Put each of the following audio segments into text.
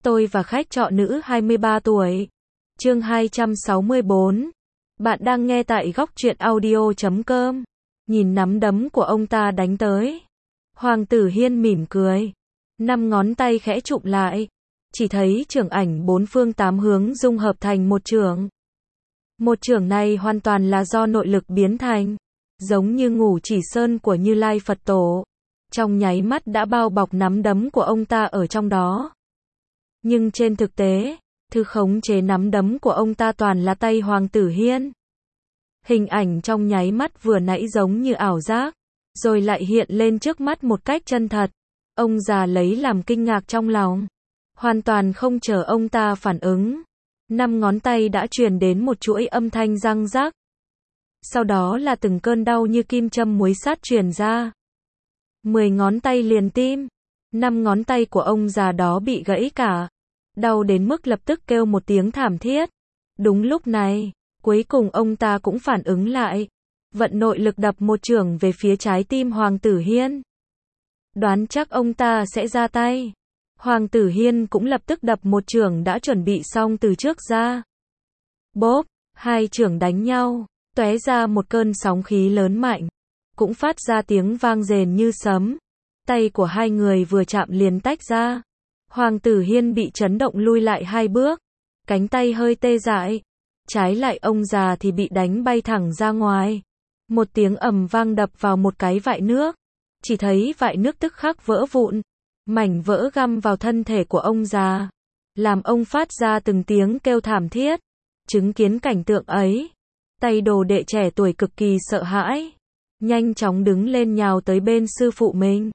Tôi và khách trọ nữ 23 tuổi. Chương 264. Bạn đang nghe tại góc truyện audio.com. Nhìn nắm đấm của ông ta đánh tới. Hoàng Tử Hiên mỉm cười. 5 ngón tay khẽ chụm lại. Chỉ thấy chưởng ảnh 4 phương 8 hướng dung hợp thành một chưởng. Một chưởng này hoàn toàn là do nội lực biến thành. Giống như Ngũ Chỉ Sơn của Như Lai Phật Tổ. Trong nháy mắt đã bao bọc nắm đấm của ông ta ở trong đó. Nhưng trên thực tế, thứ khống chế nắm đấm của ông ta toàn là tay Hoàng Tử Hiên. Hình ảnh trong nháy mắt vừa nãy giống như ảo giác, rồi lại hiện lên trước mắt một cách chân thật. Ông già lấy làm kinh ngạc trong lòng. Hoàn toàn không chờ ông ta phản ứng. 5 ngón tay đã truyền đến một chuỗi âm thanh răng rắc. Sau đó là từng cơn đau như kim châm muối sắt truyền ra. 10 ngón tay liền tim. 5 ngón tay của ông già đó bị gãy cả. Đau đến mức lập tức kêu một tiếng thảm thiết. Đúng lúc này, cuối cùng ông ta cũng phản ứng lại. Vận nội lực đập một chưởng về phía trái tim Hoàng Tử Hiên. Đoán chắc ông ta sẽ ra tay. Hoàng Tử Hiên cũng lập tức đập một chưởng đã chuẩn bị xong từ trước ra. Bốp, hai chưởng đánh nhau, tóe ra một cơn sóng khí lớn mạnh. Cũng phát ra tiếng vang rền như sấm. Tay của hai người vừa chạm liền tách ra. Hoàng Tử Hiên bị chấn động lui lại 2 bước. Cánh tay hơi tê dại. Trái lại ông già thì bị đánh bay thẳng ra ngoài. Một tiếng ầm vang đập vào một cái vại nước. Chỉ thấy vại nước tức khắc vỡ vụn. Mảnh vỡ găm vào thân thể của ông già. Làm ông phát ra từng tiếng kêu thảm thiết. Chứng kiến cảnh tượng ấy. Tay đồ đệ trẻ tuổi cực kỳ sợ hãi. Nhanh chóng đứng lên nhào tới bên sư phụ mình.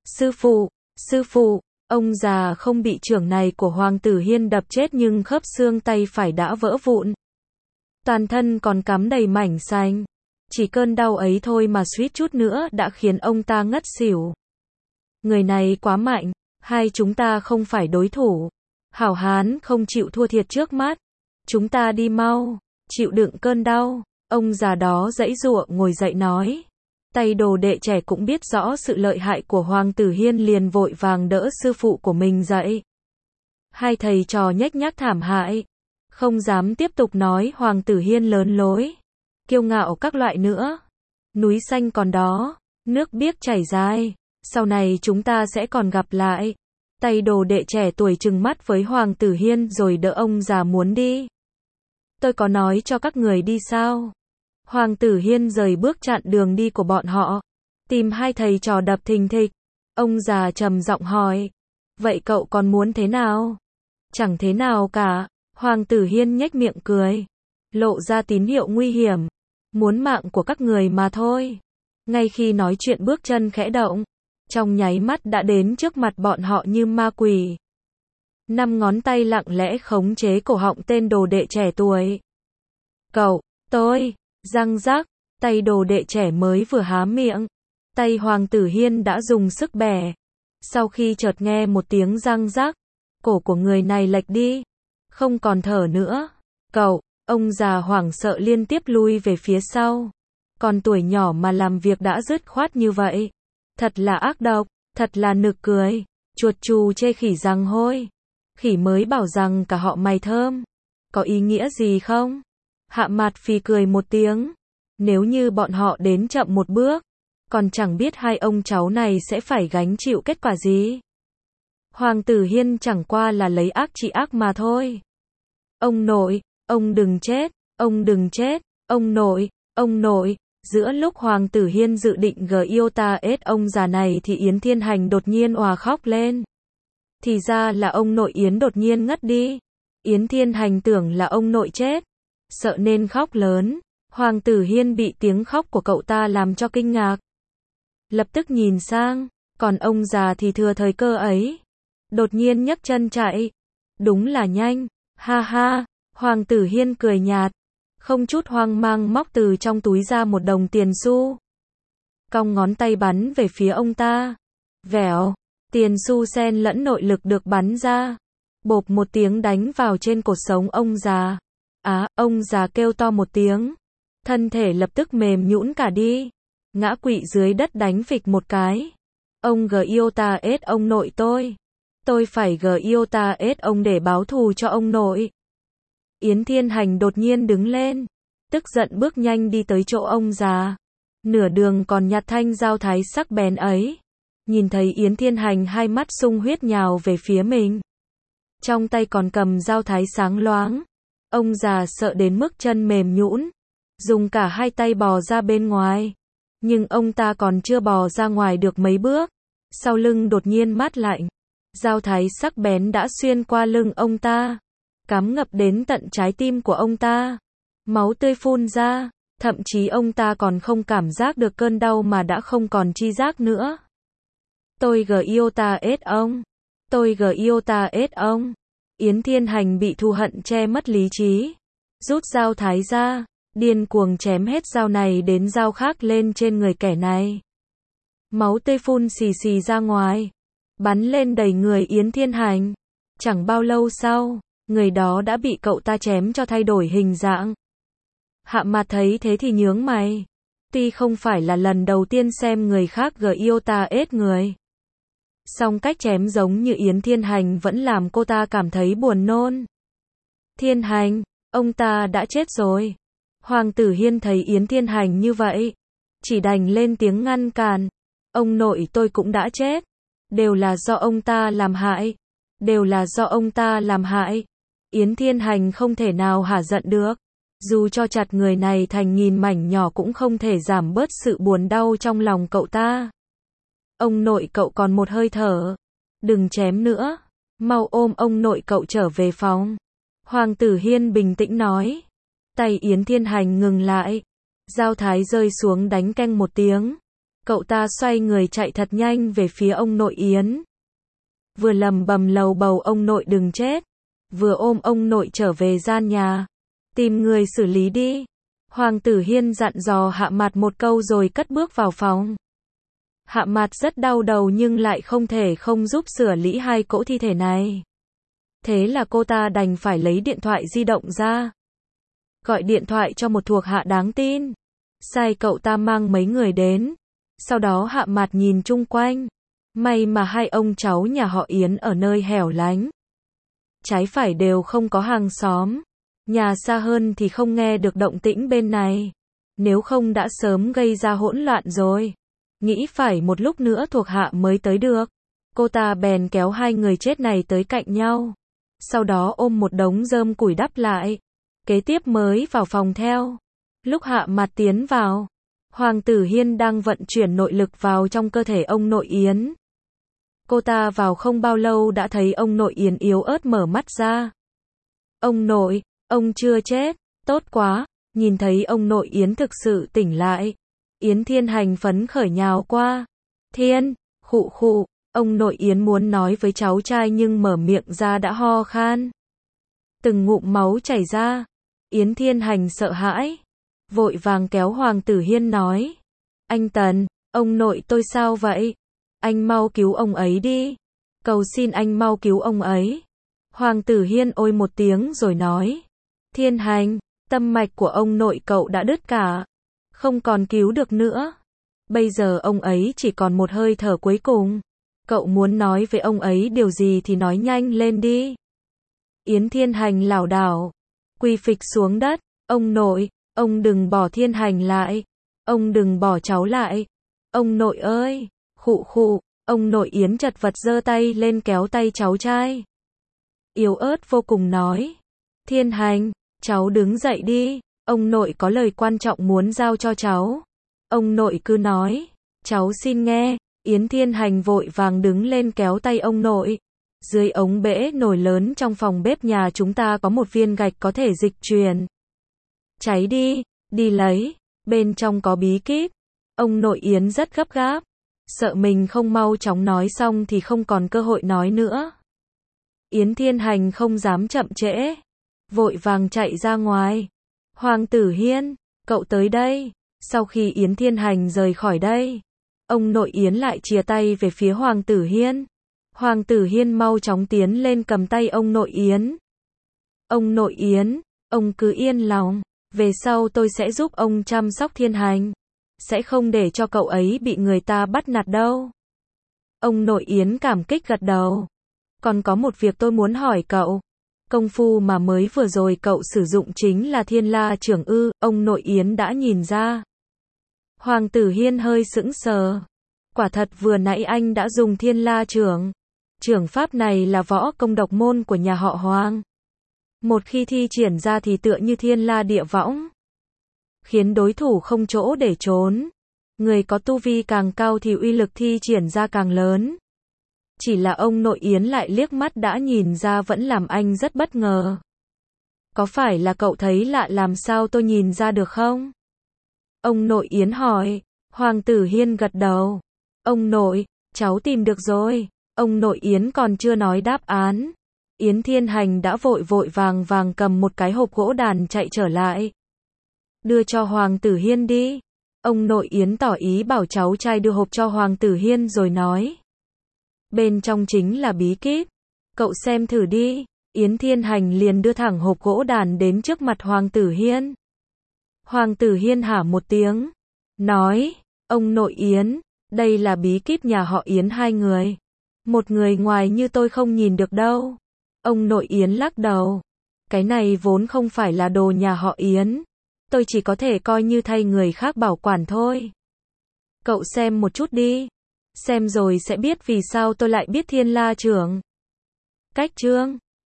Sư phụ, ông già không bị chưởng này của Hoàng Tử Hiên đập chết nhưng khớp xương tay phải đã vỡ vụn. Toàn thân còn cắm đầy mảnh xanh. Chỉ cơn đau ấy thôi mà suýt chút nữa đã khiến ông ta ngất xỉu. Người này quá mạnh, hai chúng ta không phải đối thủ. Hảo hán không chịu thua thiệt trước mắt. Chúng ta đi mau, chịu đựng cơn đau. Ông già đó giãy giụa ngồi dậy nói. Tay đồ đệ trẻ cũng biết rõ sự lợi hại của Hoàng Tử Hiên liền vội vàng đỡ sư phụ của mình dậy. Hai thầy trò nhếch nhác thảm hại. Không dám tiếp tục nói Hoàng Tử Hiên lớn lối. Kiêu ngạo các loại nữa. Núi xanh còn đó, nước biếc chảy dài. Sau này chúng ta sẽ còn gặp lại. Tay đồ đệ trẻ tuổi trừng mắt với Hoàng Tử Hiên rồi đỡ ông già muốn đi. Tôi có nói cho các người đi sao? Hoàng Tử Hiên rời bước chặn đường đi của bọn họ. Tìm hai thầy trò đập thình thịch. Ông già trầm giọng hỏi. Vậy cậu còn muốn thế nào? Chẳng thế nào cả. Hoàng Tử Hiên nhếch miệng cười. Lộ ra tín hiệu nguy hiểm. Muốn mạng của các người mà thôi. Ngay khi nói chuyện bước chân khẽ động. Trong nháy mắt đã đến trước mặt bọn họ như ma quỷ. 5 ngón tay lặng lẽ khống chế cổ họng tên đồ đệ trẻ tuổi. Cậu, tôi, răng rắc, tay đồ đệ trẻ mới vừa há miệng. Tay Hoàng Tử Hiên đã dùng sức bẻ. Sau khi chợt nghe một tiếng răng rắc, cổ của người này lệch đi. Không còn thở nữa. Cậu, ông già hoảng sợ liên tiếp lui về phía sau. Còn tuổi nhỏ mà làm việc đã dứt khoát như vậy. Thật là ác độc, thật là nực cười. Chuột chù chê khỉ rằng hôi. Khỉ mới bảo rằng cả họ mày thơm. Có ý nghĩa gì không? Hạ Mạt phì cười một tiếng. Nếu như bọn họ đến chậm một bước, còn chẳng biết hai ông cháu này sẽ phải gánh chịu kết quả gì. Hoàng Tử Hiên chẳng qua là lấy ác trị ác mà thôi. Ông nội, ông đừng chết, ông đừng chết, ông nội. Giữa lúc Hoàng Tử Hiên dự định giota ông già này thì Yến Thiên Hành đột nhiên òa khóc lên. Thì ra là ông nội Yến đột nhiên ngất đi. Yến Thiên Hành tưởng là ông nội chết. Sợ nên khóc lớn. Hoàng Tử Hiên bị tiếng khóc của cậu ta làm cho kinh ngạc. Lập tức nhìn sang. Còn ông già thì thừa thời cơ ấy. Đột nhiên nhấc chân chạy. Đúng là nhanh. Ha ha. Hoàng Tử Hiên cười nhạt. Không chút hoang mang móc từ trong túi ra một đồng tiền xu. Cong ngón tay bắn về phía ông ta. Vèo. Tiền xu xen lẫn nội lực được bắn ra. Bộp một tiếng đánh vào trên cột sống ông già. Ông già kêu to một tiếng. Thân thể lập tức mềm nhũn cả đi. Ngã quỵ dưới đất đánh phịch một cái. Ông giota ông nội tôi. Tôi phải GIOTA ông để báo thù cho ông nội. Yến Thiên Hành đột nhiên đứng lên, tức giận bước nhanh đi tới chỗ ông già. Nửa đường còn nhặt thanh dao thái sắc bén ấy. Nhìn thấy Yến Thiên Hành hai mắt sung huyết nhào về phía mình. Trong tay còn cầm dao thái sáng loáng. Ông già sợ đến mức chân mềm nhũn, dùng cả hai tay bò ra bên ngoài. Nhưng ông ta còn chưa bò ra ngoài được mấy bước, sau lưng đột nhiên mát lạnh. Dao thái sắc bén đã xuyên qua lưng ông ta, cắm ngập đến tận trái tim của ông ta. Máu tươi phun ra, thậm chí ông ta còn không cảm giác được cơn đau mà đã không còn chi giác nữa. Tôi GIOTA ông. Tôi GIOTA ông. Yến Thiên Hành bị thù hận che mất lý trí. Rút dao thái ra, điên cuồng chém hết dao này đến dao khác lên trên người kẻ này. Máu tươi phun xì xì ra ngoài, bắn lên đầy người Yến Thiên Hành. Chẳng bao lâu sau, người đó đã bị cậu ta chém cho thay đổi hình dạng. Hạ Mạt thấy thế thì nhướng mày. Tuy không phải là lần đầu tiên xem người khác GIOTA người, song cách chém giống như Yến Thiên Hành vẫn làm cô ta cảm thấy buồn nôn. Thiên Hành, ông ta đã chết rồi. Hoàng Tử Hiên thấy Yến Thiên Hành như vậy, chỉ đành lên tiếng ngăn cản. Ông nội tôi cũng đã chết. Đều là do ông ta làm hại. Đều là do ông ta làm hại. Yến Thiên Hành không thể nào hả giận được. Dù cho chặt người này thành nghìn mảnh nhỏ cũng không thể giảm bớt sự buồn đau trong lòng cậu ta. Ông nội cậu còn một hơi thở. Đừng chém nữa. Mau ôm ông nội cậu trở về phòng. Hoàng Tử Hiên bình tĩnh nói. Tay Yến Thiên Hành ngừng lại. Dao thái rơi xuống đánh canh một tiếng. Cậu ta xoay người chạy thật nhanh về phía ông nội Yến. Vừa lầm bầm lầu bầu ông nội đừng chết. Vừa ôm ông nội trở về gian nhà. Tìm người xử lý đi. Hoàng Tử Hiên dặn dò Hạ Mạt một câu rồi cất bước vào phòng. Hạ Mạt rất đau đầu nhưng lại không thể không giúp xử lý hai cỗ thi thể này. Thế là cô ta đành phải lấy điện thoại di động ra. Gọi điện thoại cho một thuộc hạ đáng tin. Sai cậu ta mang mấy người đến. Sau đó Hạ Mạt nhìn chung quanh. May mà hai ông cháu nhà họ Yến ở nơi hẻo lánh. Trái phải đều không có hàng xóm. Nhà xa hơn thì không nghe được động tĩnh bên này. Nếu không đã sớm gây ra hỗn loạn rồi. Nghĩ phải một lúc nữa thuộc hạ mới tới được. Cô ta bèn kéo hai người chết này tới cạnh nhau. Sau đó ôm một đống rơm củi đắp lại. Kế tiếp mới vào phòng theo. Lúc Hạ Mạt tiến vào, Hoàng Tử Hiên đang vận chuyển nội lực vào trong cơ thể ông nội Yến. Cô ta vào không bao lâu đã thấy ông nội Yến yếu ớt mở mắt ra. Ông nội, ông chưa chết, tốt quá. Nhìn thấy ông nội Yến thực sự tỉnh lại, Yến Thiên Hành phấn khởi nhào qua. Thiên, khụ khụ, ông nội Yến muốn nói với cháu trai nhưng mở miệng ra đã ho khan. Từng ngụm máu chảy ra. Yến Thiên Hành sợ hãi, vội vàng kéo Hoàng Tử Hiên nói. Anh Tần, ông nội tôi sao vậy? Anh mau cứu ông ấy đi. Cầu xin anh mau cứu ông ấy. Hoàng Tử Hiên ôi một tiếng rồi nói. Thiên Hành, tâm mạch của ông nội cậu đã đứt cả. Không còn cứu được nữa. Bây giờ ông ấy chỉ còn một hơi thở cuối cùng. Cậu muốn nói với ông ấy điều gì thì nói nhanh lên đi. Yến Thiên Hành lảo đảo, quỳ phịch xuống đất. Ông nội, ông đừng bỏ Thiên Hành lại. Ông đừng bỏ cháu lại. Ông nội ơi, khụ khụ. Ông nội Yến chật vật giơ tay lên kéo tay cháu trai. Yếu ớt vô cùng nói. Thiên Hành, cháu đứng dậy đi. Ông nội có lời quan trọng muốn giao cho cháu. Ông nội cứ nói. Cháu xin nghe. Yến Thiên Hành vội vàng đứng lên kéo tay ông nội. Dưới ống bể nồi lớn trong phòng bếp nhà chúng ta có một viên gạch có thể dịch chuyển. Cháy đi, đi lấy. Bên trong có bí kíp. Ông nội Yến rất gấp gáp. Sợ mình không mau chóng nói xong thì không còn cơ hội nói nữa. Yến Thiên Hành không dám chậm trễ. Vội vàng chạy ra ngoài. Hoàng Tử Hiên, cậu tới đây. Sau khi Yến Thiên Hành rời khỏi đây, ông nội Yến lại chìa tay về phía Hoàng Tử Hiên. Hoàng Tử Hiên mau chóng tiến lên cầm tay ông nội Yến. Ông nội Yến, ông cứ yên lòng. Về sau tôi sẽ giúp ông chăm sóc Thiên Hành. Sẽ không để cho cậu ấy bị người ta bắt nạt đâu. Ông nội Yến cảm kích gật đầu. Còn có một việc tôi muốn hỏi cậu. Công phu mà mới vừa rồi cậu sử dụng chính là Thiên La Chưởng ư? Ông nội Yến đã nhìn ra. Hoàng Tử Hiên hơi sững sờ. Quả thật vừa nãy anh đã dùng Thiên La Chưởng. Chưởng pháp này là võ công độc môn của nhà họ Hoàng. Một khi thi triển ra thì tựa như thiên la địa võng, khiến đối thủ không chỗ để trốn. Người có tu vi càng cao thì uy lực thi triển ra càng lớn. Chỉ là ông nội Yến lại liếc mắt đã nhìn ra vẫn làm anh rất bất ngờ. Có phải là cậu thấy lạ làm sao tôi nhìn ra được không? Ông nội Yến hỏi. Hoàng Tử Hiên gật đầu. Ông nội, cháu tìm được rồi. Ông nội Yến còn chưa nói đáp án. Yến Thiên Hành đã vội vội vàng vàng cầm một cái hộp gỗ đàn chạy trở lại. Đưa cho Hoàng Tử Hiên đi. Ông nội Yến tỏ ý bảo cháu trai đưa hộp cho Hoàng Tử Hiên rồi nói. Bên trong chính là bí kíp. Cậu xem thử đi. Yến Thiên Hành liền đưa thẳng hộp gỗ đàn đến trước mặt Hoàng Tử Hiên. Hoàng Tử Hiên hả một tiếng. Nói, ông nội Yến, đây là bí kíp nhà họ Yến hai người. Một người ngoài như tôi không nhìn được đâu. Ông nội Yến lắc đầu. Cái này vốn không phải là đồ nhà họ Yến. Tôi chỉ có thể coi như thay người khác bảo quản thôi. Cậu xem một chút đi. Xem rồi sẽ biết vì sao tôi lại biết Thiên La Chưởng. Cách chương